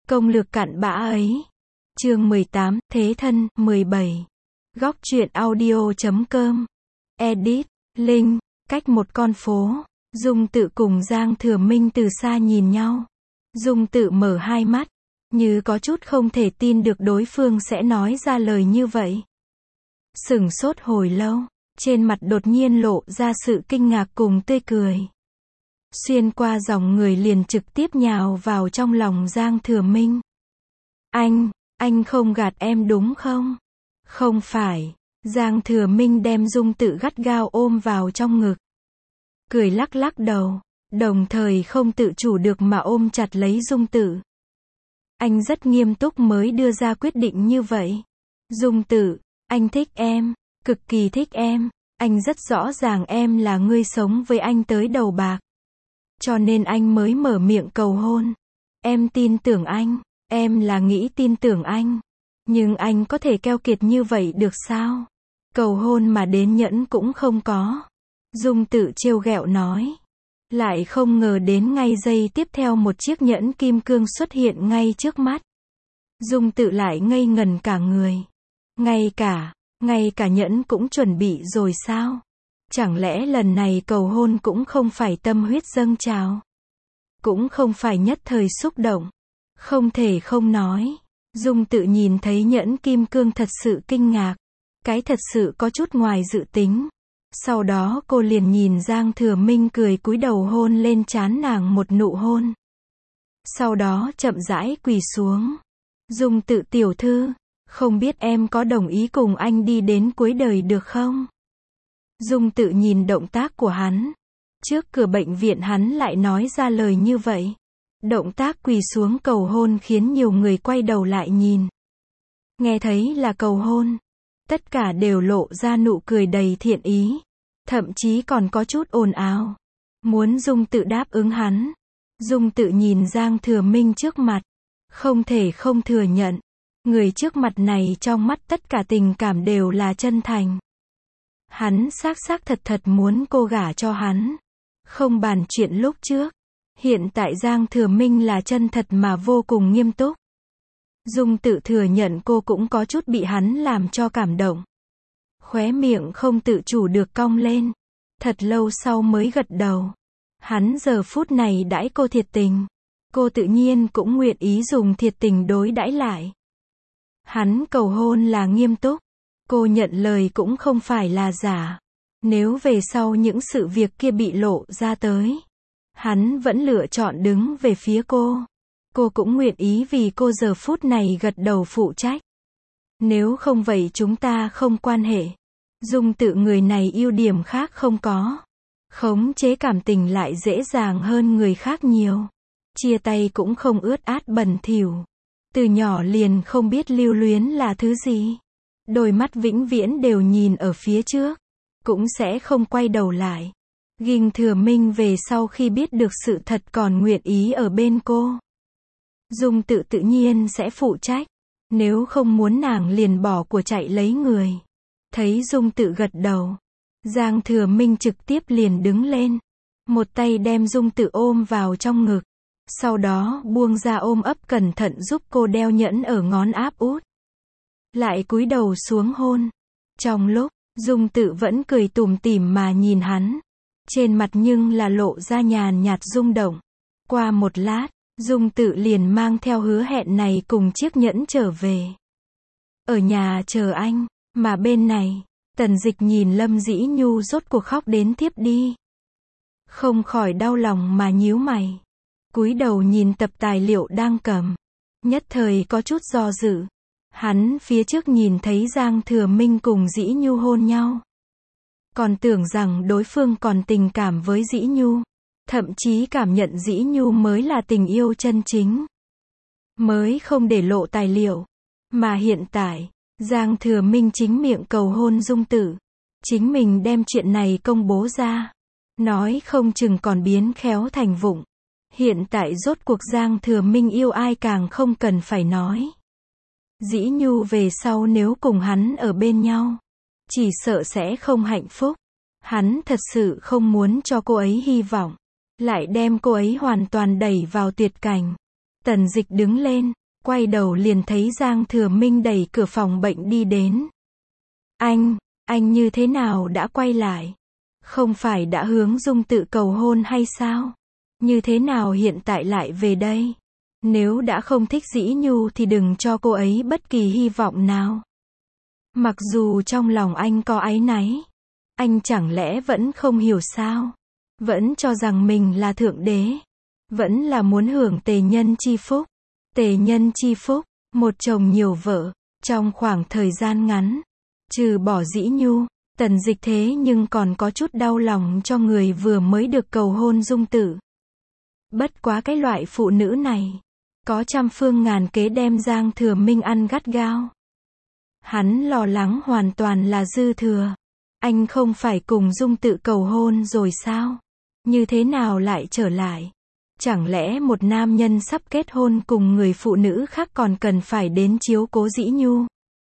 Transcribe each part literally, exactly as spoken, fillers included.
Công lược cặn bã ấy. Chương mười tám, Thế thân, mười bảy. Góc truyện audio chấm com. Edit, Linh, cách một con phố. Dung Tự cùng Giang Thừa Minh từ xa nhìn nhau. Dung Tự mở hai mắt, như có chút không thể tin được đối phương sẽ nói ra lời như vậy. Sửng sốt hồi lâu, trên mặt đột nhiên lộ ra sự kinh ngạc cùng tươi cười. Xuyên qua dòng người liền trực tiếp nhào vào trong lòng Giang Thừa Minh. Anh, anh không gạt em đúng không? Không phải. Giang Thừa Minh đem Dung Tự gắt gao ôm vào trong ngực. Cười lắc lắc đầu, đồng thời không tự chủ được mà ôm chặt lấy Dung Tự. Anh rất nghiêm túc mới đưa ra quyết định như vậy. Dung Tự, anh thích em, cực kỳ thích em, anh rất rõ ràng em là người sống với anh tới đầu bạc. Cho nên anh mới mở miệng cầu hôn. Em tin tưởng anh, em là nghĩ tin tưởng anh. Nhưng anh có thể keo kiệt như vậy được sao? Cầu hôn mà đến nhẫn cũng không có. Dung Tự trêu ghẹo nói. Lại không ngờ đến ngay giây tiếp theo một chiếc nhẫn kim cương xuất hiện ngay trước mắt. Dung Tự lại ngây ngần cả người. Ngay cả, ngay cả nhẫn cũng chuẩn bị rồi sao? Chẳng lẽ lần này cầu hôn cũng không phải tâm huyết dâng trào? Cũng không phải nhất thời xúc động? Không thể không nói. Dung Tự nhìn thấy nhẫn kim cương thật sự kinh ngạc. Cái thật sự có chút ngoài dự tính. Sau đó cô liền nhìn Giang Thừa Minh cười cúi đầu hôn lên trán nàng một nụ hôn. Sau đó chậm rãi quỳ xuống. Dung Tự tiểu thư, không biết em có đồng ý cùng anh đi đến cuối đời được không? Dung Tự nhìn động tác của hắn. Trước cửa bệnh viện hắn lại nói ra lời như vậy. Động tác quỳ xuống cầu hôn khiến nhiều người quay đầu lại nhìn. Nghe thấy là cầu hôn. Tất cả đều lộ ra nụ cười đầy thiện ý. Thậm chí còn có chút ồn ào. Muốn Dung Tự đáp ứng hắn. Dung Tự nhìn Giang Thừa Minh trước mặt. Không thể không thừa nhận. Người trước mặt này trong mắt tất cả tình cảm đều là chân thành. Hắn xác xác thật thật muốn cô gả cho hắn. Không bàn chuyện lúc trước. Hiện tại Giang Thừa Minh là chân thật mà vô cùng nghiêm túc. Dung Tự thừa nhận cô cũng có chút bị hắn làm cho cảm động. Khóe miệng không tự chủ được cong lên. Thật lâu sau mới gật đầu. Hắn giờ phút này đãi cô thiệt tình. Cô tự nhiên cũng nguyện ý dùng thiệt tình đối đãi lại. Hắn cầu hôn là nghiêm túc. Cô nhận lời cũng không phải là giả. Nếu về sau những sự việc kia bị lộ ra tới, hắn vẫn lựa chọn đứng về phía cô. Cô cũng nguyện ý vì cô giờ phút này gật đầu phụ trách. Nếu không vậy chúng ta không quan hệ. Dung Tự người này ưu điểm khác không có. Khống chế cảm tình lại dễ dàng hơn người khác nhiều. Chia tay cũng không ướt át bẩn thỉu. Từ nhỏ liền không biết lưu luyến là thứ gì. Đôi mắt vĩnh viễn đều nhìn ở phía trước. Cũng sẽ không quay đầu lại. Giang Thừa Minh về sau khi biết được sự thật còn nguyện ý ở bên cô. Dung Tự tự nhiên sẽ phụ trách. Nếu không muốn nàng liền bỏ của chạy lấy người. Thấy Dung Tự gật đầu. Giang Thừa Minh trực tiếp liền đứng lên. Một tay đem Dung Tự ôm vào trong ngực. Sau đó buông ra ôm ấp cẩn thận giúp cô đeo nhẫn ở ngón áp út. Lại cúi đầu xuống hôn. Trong lúc, Dung Tự vẫn cười tủm tỉm mà nhìn hắn. Trên mặt nhưng là lộ ra nhàn nhạt rung động. Qua một lát, Dung Tự liền mang theo hứa hẹn này cùng chiếc nhẫn trở về. Ở nhà chờ anh, mà bên này, Tần Dịch nhìn Lâm Dĩ Nhu rốt cuộc khóc đến thiếp đi. Không khỏi đau lòng mà nhíu mày. Cúi đầu nhìn tập tài liệu đang cầm. Nhất thời có chút do dự. Hắn phía trước nhìn thấy Giang Thừa Minh cùng Dĩ Nhu hôn nhau. Còn tưởng rằng đối phương còn tình cảm với Dĩ Nhu. Thậm chí cảm nhận Dĩ Nhu mới là tình yêu chân chính. Mới không để lộ tài liệu. Mà hiện tại, Giang Thừa Minh chính miệng cầu hôn Dung Tự. Chính mình đem chuyện này công bố ra. Nói không chừng còn biến khéo thành vụng. Hiện tại rốt cuộc Giang Thừa Minh yêu ai càng không cần phải nói. Dĩ Nhu về sau nếu cùng hắn ở bên nhau, chỉ sợ sẽ không hạnh phúc. Hắn thật sự không muốn cho cô ấy hy vọng. Lại đem cô ấy hoàn toàn đẩy vào tuyệt cảnh. Tần Dịch đứng lên, quay đầu liền thấy Giang Thừa Minh đẩy cửa phòng bệnh đi đến. Anh, anh như thế nào đã quay lại? Không phải đã hướng Dung Tự cầu hôn hay sao? Như thế nào hiện tại lại về đây? Nếu đã không thích Dĩ Nhu thì đừng cho cô ấy bất kỳ hy vọng nào. Mặc dù trong lòng anh có áy náy, anh chẳng lẽ vẫn không hiểu sao? Vẫn cho rằng mình là thượng đế, vẫn là muốn hưởng tề nhân chi phúc. Tề nhân chi phúc, một chồng nhiều vợ, trong khoảng thời gian ngắn, trừ bỏ Dĩ Nhu, Tần Dịch thế nhưng còn có chút đau lòng cho người vừa mới được cầu hôn Dung Tự. Bất quá cái loại phụ nữ này, có trăm phương ngàn kế đem Giang Thừa Minh ăn gắt gao. Hắn lo lắng hoàn toàn là dư thừa. Anh không phải cùng Dung Tự cầu hôn rồi sao? Như thế nào lại trở lại? Chẳng lẽ một nam nhân sắp kết hôn cùng người phụ nữ khác còn cần phải đến chiếu cố Dĩ Nhu?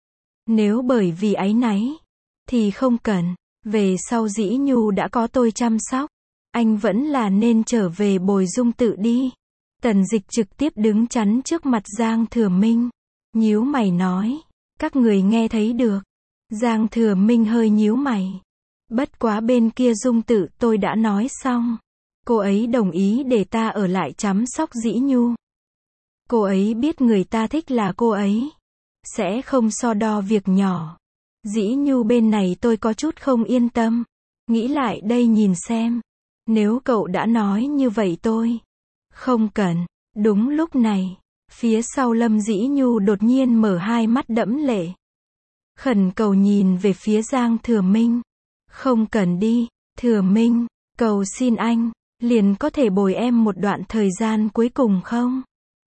Nếu bởi vì áy náy, thì không cần. Về sau Dĩ Nhu đã có tôi chăm sóc, anh vẫn là nên trở về bồi Dung Tự đi. Tần Dịch trực tiếp đứng chắn trước mặt Giang Thừa Minh, nhíu mày nói, các người nghe thấy được. Giang Thừa Minh hơi nhíu mày. Bất quá bên kia Dung Tự tôi đã nói xong. Cô ấy đồng ý để ta ở lại chăm sóc Dĩ Nhu. Cô ấy biết người ta thích là cô ấy, sẽ không so đo việc nhỏ. Dĩ Nhu bên này tôi có chút không yên tâm. Nghĩ lại đây nhìn xem. Nếu cậu đã nói như vậy tôi không cần. Đúng lúc này, phía sau Lâm Dĩ Nhu đột nhiên mở hai mắt đẫm lệ. Khẩn cầu nhìn về phía Giang Thừa Minh. Không cần đi, Thừa Minh, cầu xin anh, liền có thể bồi em một đoạn thời gian cuối cùng không?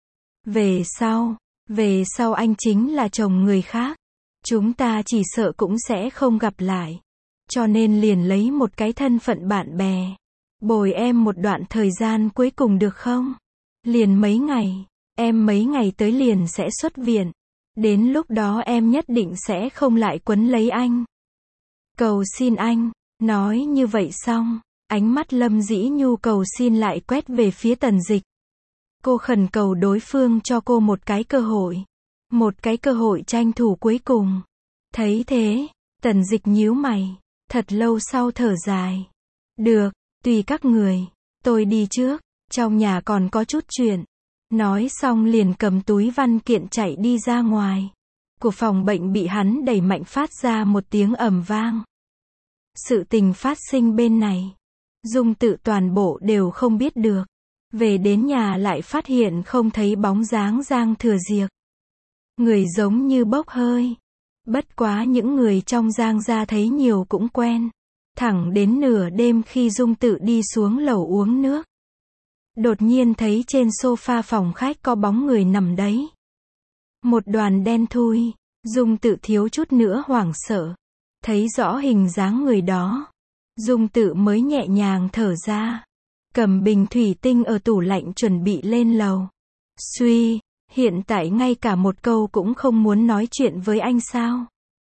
Về sau, về sau anh chính là chồng người khác. Chúng ta chỉ sợ cũng sẽ không gặp lại. Cho nên liền lấy một cái thân phận bạn bè. Bồi em một đoạn thời gian cuối cùng được không? Liền mấy ngày, em mấy ngày tới liền sẽ xuất viện. Đến lúc đó em nhất định sẽ không lại quấn lấy anh. Cầu xin anh, nói như vậy xong, ánh mắt Lâm Dĩ Nhu cầu xin lại quét về phía Tần Dịch. Cô khẩn cầu đối phương cho cô một cái cơ hội. Một cái cơ hội tranh thủ cuối cùng. Thấy thế, Tần Dịch nhíu mày, thật lâu sau thở dài. Được, tùy các người, tôi đi trước, trong nhà còn có chút chuyện. Nói xong liền cầm túi văn kiện chạy đi ra ngoài. Của phòng bệnh bị hắn đẩy mạnh phát ra một tiếng ầm vang. Sự tình phát sinh bên này, Dung Tự toàn bộ đều không biết được. Về đến nhà lại phát hiện không thấy bóng dáng Giang Thừa Diệp. Người giống như bốc hơi. Bất quá những người trong Giang gia thấy nhiều cũng quen. Thẳng đến nửa đêm khi Dung Tự đi xuống lầu uống nước, đột nhiên thấy trên sofa phòng khách có bóng người nằm đấy. Một đoàn đen thui. Dung Tự thiếu chút nữa hoảng sợ. Thấy rõ hình dáng người đó, Dung Tự mới nhẹ nhàng thở ra. Cầm bình thủy tinh ở tủ lạnh chuẩn bị lên lầu. Suy, hiện tại ngay cả một câu cũng không muốn nói chuyện với anh sao?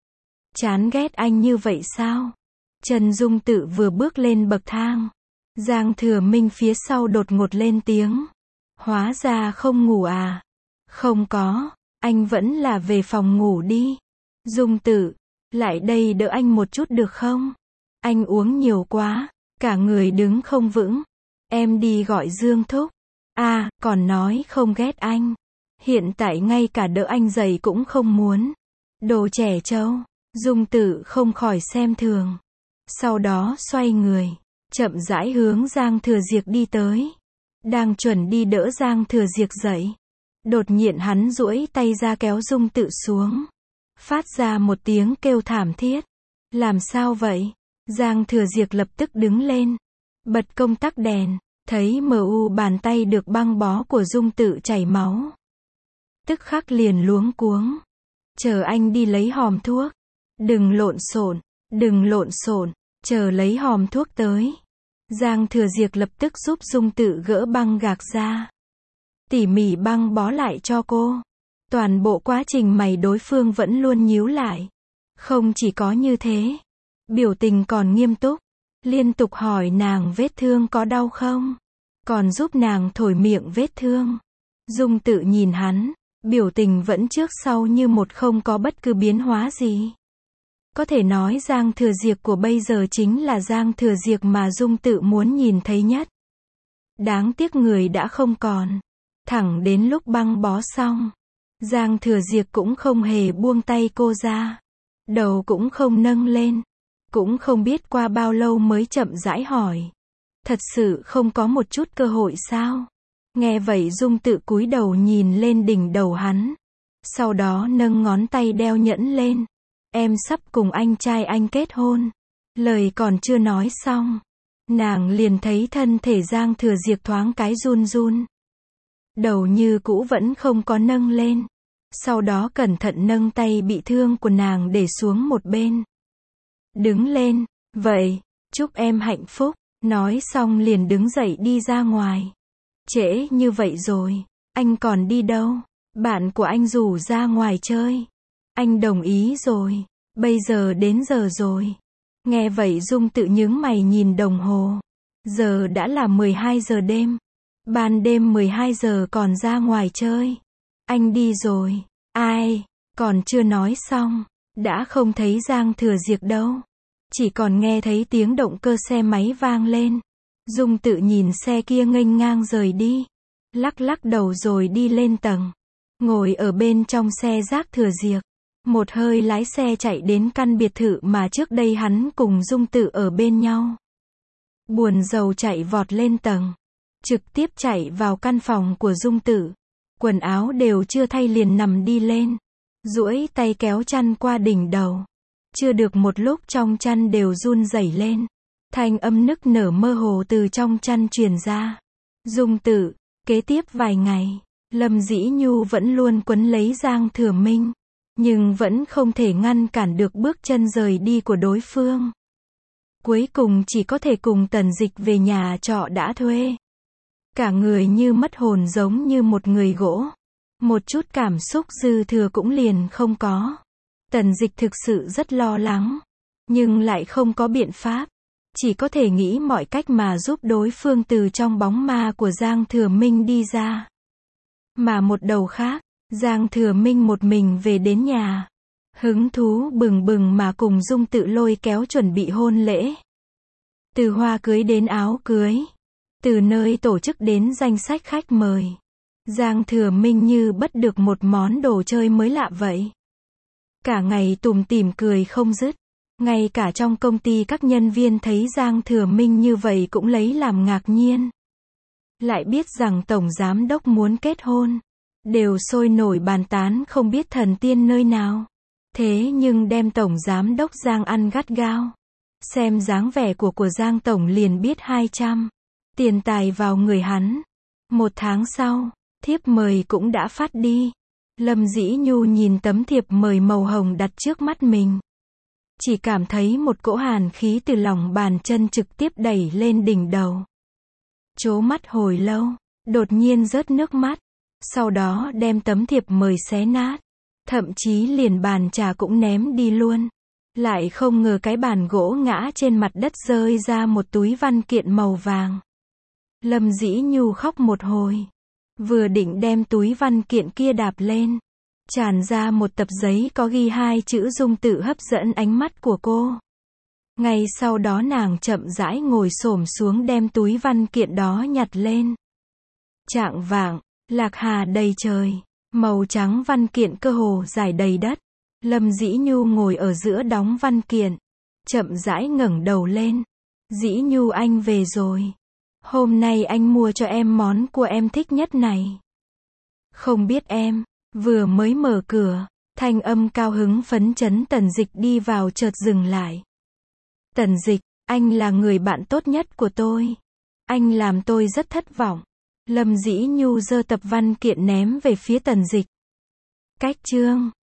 Chán ghét anh như vậy sao? Trần Dung Tự vừa bước lên bậc thang, Giang Thừa Minh phía sau đột ngột lên tiếng. Hóa ra không ngủ à? Không có, anh vẫn là về phòng ngủ đi. Dung Tự, lại đây đỡ anh một chút được không? Anh uống nhiều quá, cả người đứng không vững. Em đi gọi Dương thúc. À, còn nói không ghét anh. Hiện tại ngay cả đỡ anh dậy cũng không muốn. Đồ trẻ trâu. Dung Tự không khỏi xem thường. Sau đó xoay người, chậm rãi hướng Giang Thừa Diệp đi tới. Đang chuẩn đi đỡ Giang Thừa Diệp dậy. Đột nhiên hắn duỗi tay ra kéo Dung Tự xuống. Phát ra một tiếng kêu thảm thiết. Làm sao vậy? Giang Thừa Diệp lập tức đứng lên. Bật công tắc đèn. Thấy mờ u bàn tay được băng bó của Dung Tự chảy máu. Tức khắc liền luống cuống. Chờ anh đi lấy hòm thuốc. Đừng lộn xộn, đừng lộn xộn, chờ lấy hòm thuốc tới. Giang Thừa Diệp lập tức giúp Dung Tự gỡ băng gạc ra. Tỉ mỉ băng bó lại cho cô. Toàn bộ quá trình mày đối phương vẫn luôn nhíu lại. Không chỉ có như thế, biểu tình còn nghiêm túc. Liên tục hỏi nàng vết thương có đau không? Còn giúp nàng thổi miệng vết thương. Dung Tự nhìn hắn, Biểu tình vẫn trước sau như một, không có bất cứ biến hóa gì. Có thể nói Giang Thừa Diệp của bây giờ chính là Giang Thừa Diệp mà Dung Tự muốn nhìn thấy nhất. Đáng tiếc người đã không còn. Thẳng đến lúc băng bó xong, Giang Thừa Diệp cũng không hề buông tay cô ra. Đầu cũng không nâng lên. Cũng không biết qua bao lâu mới chậm rãi hỏi. Thật sự không có một chút cơ hội sao? Nghe vậy Dung Tự cúi đầu nhìn lên đỉnh đầu hắn. Sau đó nâng ngón tay đeo nhẫn lên. Em sắp cùng anh trai anh kết hôn. Lời còn chưa nói xong, nàng liền thấy thân thể Giang Thừa Diệp thoáng cái run run. Đầu như cũ vẫn không có nâng lên. Sau đó cẩn thận nâng tay bị thương của nàng để xuống một bên. Đứng lên, vậy, chúc em hạnh phúc. Nói xong liền đứng dậy đi ra ngoài. Trễ như vậy rồi, anh còn đi đâu? Bạn của anh rủ ra ngoài chơi. Anh đồng ý rồi, bây giờ đến giờ rồi. Nghe vậy Dung Tự nhướng mày nhìn đồng hồ. Giờ đã là mười hai giờ đêm. Ban đêm mười hai giờ còn ra ngoài chơi. Anh đi rồi. Ai? Còn chưa nói xong, đã không thấy Giang Thừa Diệp đâu. Chỉ còn nghe thấy tiếng động cơ xe máy vang lên. Dung Tự nhìn xe kia nghênh ngang rời đi. Lắc lắc đầu rồi đi lên tầng. Ngồi ở bên trong xe Giang Thừa Diệp. Một hơi lái xe chạy đến căn biệt thự mà trước đây hắn cùng Dung Tự ở bên nhau. Buồn rầu chạy vọt lên tầng. Trực tiếp chạy vào căn phòng của Dung Tự. Quần áo đều chưa thay liền nằm đi lên. Duỗi tay kéo chăn qua đỉnh đầu. Chưa được một lúc trong chăn đều run rẩy lên. Thanh âm nức nở mơ hồ từ trong chăn truyền ra. Dung Tự, kế tiếp vài ngày, Lâm Dĩ Nhu vẫn luôn quấn lấy Giang Thừa Minh. Nhưng vẫn không thể ngăn cản được bước chân rời đi của đối phương. Cuối cùng chỉ có thể cùng Tần Dịch về nhà trọ đã thuê. Cả người như mất hồn giống như một người gỗ. Một chút cảm xúc dư thừa cũng liền không có. Tần Dịch thực sự rất lo lắng. Nhưng lại không có biện pháp. Chỉ có thể nghĩ mọi cách mà giúp đối phương từ trong bóng ma của Giang Thừa Minh đi ra. Mà một đầu khác, Giang Thừa Minh một mình về đến nhà. Hứng thú bừng bừng mà cùng Dung Tự lôi kéo chuẩn bị hôn lễ. Từ hoa cưới đến áo cưới. Từ nơi tổ chức đến danh sách khách mời. Giang Thừa Minh như bất được một món đồ chơi mới lạ vậy. Cả ngày tủm tỉm cười không dứt. Ngay cả trong công ty các nhân viên thấy Giang Thừa Minh như vậy cũng lấy làm ngạc nhiên. Lại biết rằng Tổng Giám Đốc muốn kết hôn. Đều sôi nổi bàn tán không biết thần tiên nơi nào. Thế nhưng đem Tổng Giám Đốc Giang ăn gắt gao. Xem dáng vẻ của của Giang Tổng liền biết hai trăm. Tiền tài vào người hắn. Một tháng sau, thiếp mời cũng đã phát đi. Lâm Dĩ Nhu nhìn tấm thiệp mời màu hồng đặt trước mắt mình. Chỉ cảm thấy một cỗ hàn khí từ lòng bàn chân trực tiếp đẩy lên đỉnh đầu. Trố mắt hồi lâu, đột nhiên rớt nước mắt. Sau đó đem tấm thiệp mời xé nát. Thậm chí liền bàn trà cũng ném đi luôn. Lại không ngờ cái bàn gỗ ngã trên mặt đất rơi ra một túi văn kiện màu vàng. Lâm Dĩ Nhu khóc một hồi. Vừa định đem túi văn kiện kia đạp lên. Tràn ra một tập giấy có ghi hai chữ Dung Tự hấp dẫn ánh mắt của cô. Ngay sau đó nàng chậm rãi ngồi xổm xuống đem túi văn kiện đó nhặt lên. Chạng vạng, lạc hà đầy trời. Màu trắng văn kiện cơ hồ rải đầy đất. Lâm Dĩ Nhu ngồi ở giữa đóng văn kiện. Chậm rãi ngẩng đầu lên. Dĩ Nhu anh về rồi. Hôm nay anh mua cho em món của em thích nhất này. Không biết em. Vừa mới mở cửa. Thanh âm cao hứng phấn chấn Tần Dịch đi vào chợt dừng lại. Tần Dịch, anh là người bạn tốt nhất của tôi. Anh làm tôi rất thất vọng. Lâm Dĩ Nhu giơ tập văn kiện ném về phía Tần Dịch. Cách chương